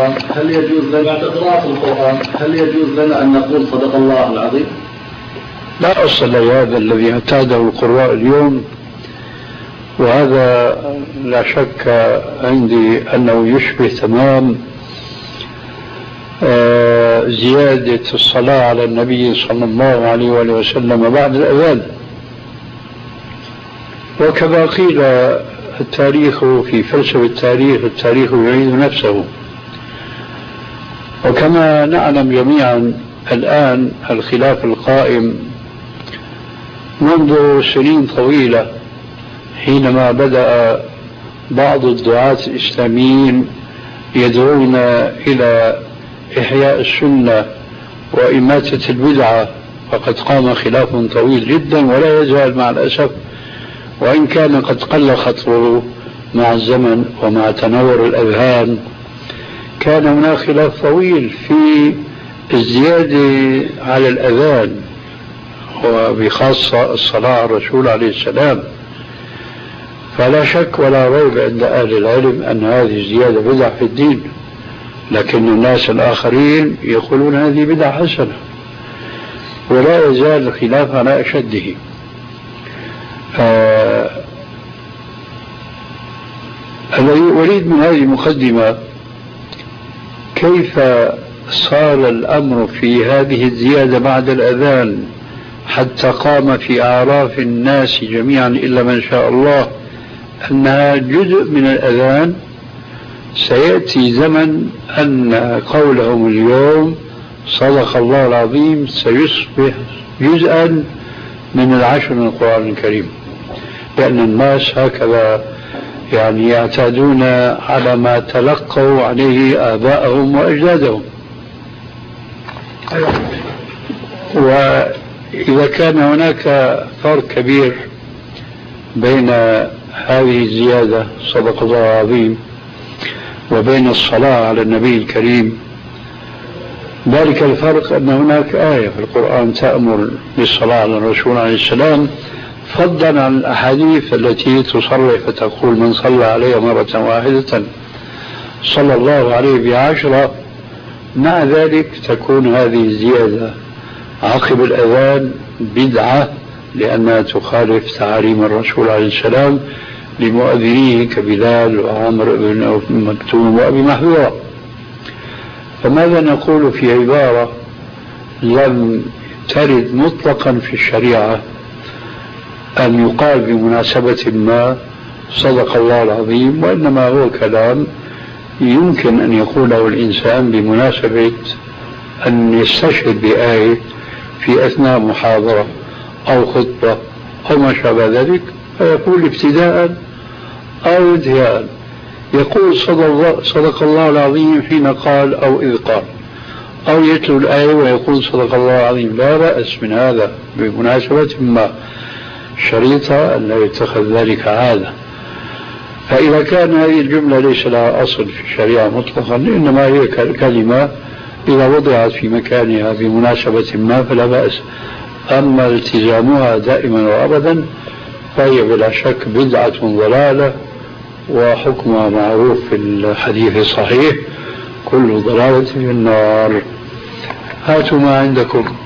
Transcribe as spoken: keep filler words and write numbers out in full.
القرآن هل يجوز لنا بعد قراءة القرآن هل يجوز لنا أن نقول صدق الله العظيم؟ لا أصل لهذا الذي اعتاده القراء اليوم، وهذا لا شك عندي أنه يشبه تمام زيادة الصلاة على النبي صلى الله عليه وآله وسلم بعد الأذان. وكما قيل التاريخ في فلسفة التاريخ التاريخ يعيد نفسه، وكما نعلم جميعا الآن الخلاف القائم منذ سنين طويلة حينما بدأ بعض الدعاة الإسلاميين يدعون إلى إحياء السنة وإماتة البدعة، فقد قام خلاف طويل جدا ولا يزال مع الأسف، وإن كان قد قل خطره مع الزمن ومع تنور الأذهان. كان هناك خلاف طويل في الزيادة على الأذان وبخاصة الصلاة على الرسول عليه السلام. فلا شك ولا ريب عند أهل العلم أن هذه الزيادة بدعة في الدين، لكن الناس الآخرين يقولون هذه بدعة حسنة، ولا يزال الخلاف على أشده. آه الذي أريد من هذه المقدمة كيف صار الأمر في هذه الزيادة بعد الأذان حتى قام في أعراف الناس جميعا إلا من شاء الله أنها جزء من الأذان. سيأتي زمن أن قولهم اليوم صدق الله العظيم سيصبح جزءا من العشر من القرآن الكريم، لأن الناس هكذا يعني يعتادون على ما تلقوا عليه آباءهم وأجدادهم. وإذا كان هناك فرق كبير بين هذه الزيادة صدق الله العظيم وبين الصلاة على النبي الكريم، ذلك الفرق أن هناك آية في القرآن تأمر بالصلاة على الرسول عليه السلام فضلا عن الأحاديث التي تصرح فتقول من صلى عليه مرة واحدة صلى الله عليه بعشرة. مع ذلك تكون هذه الزيادة عقب الأذان بدعة لأنها تخالف تعاليم الرسول عليه السلام لمؤذنيه كبلال وعمر بن مكتوم وأبي محذورة. فماذا نقول في عبارة لم ترد مطلقا في الشريعة أن يقال بمناسبة ما صدق الله العظيم، وإنما هو كلام يمكن أن يقوله الإنسان بمناسبة أن يستشهد بآية في أثناء محاضرة أو خطبة أو ما شابه ذلك، فيقول ابتداء أو انتهاء يقول صدق الله العظيم حين قال أو إذ قال، أو يتلو الآية ويقول صدق الله العظيم. لا بأس من هذا بمناسبة ما، شريطة أن لا يتخذ ذلك عادة. فإذا كان هذه الجملة ليس لها أصل في الشريعة مطلقا، إنما هي كلمة إذا وضعت في مكانها بمناسبة ما فلا بأس. أما التزامها دائما وأبدا فهي بلا شك بدعة ضلالة، وحكمها معروف في الحديث الصحيح كل ضلالة في النار. هاتوا ما عندكم.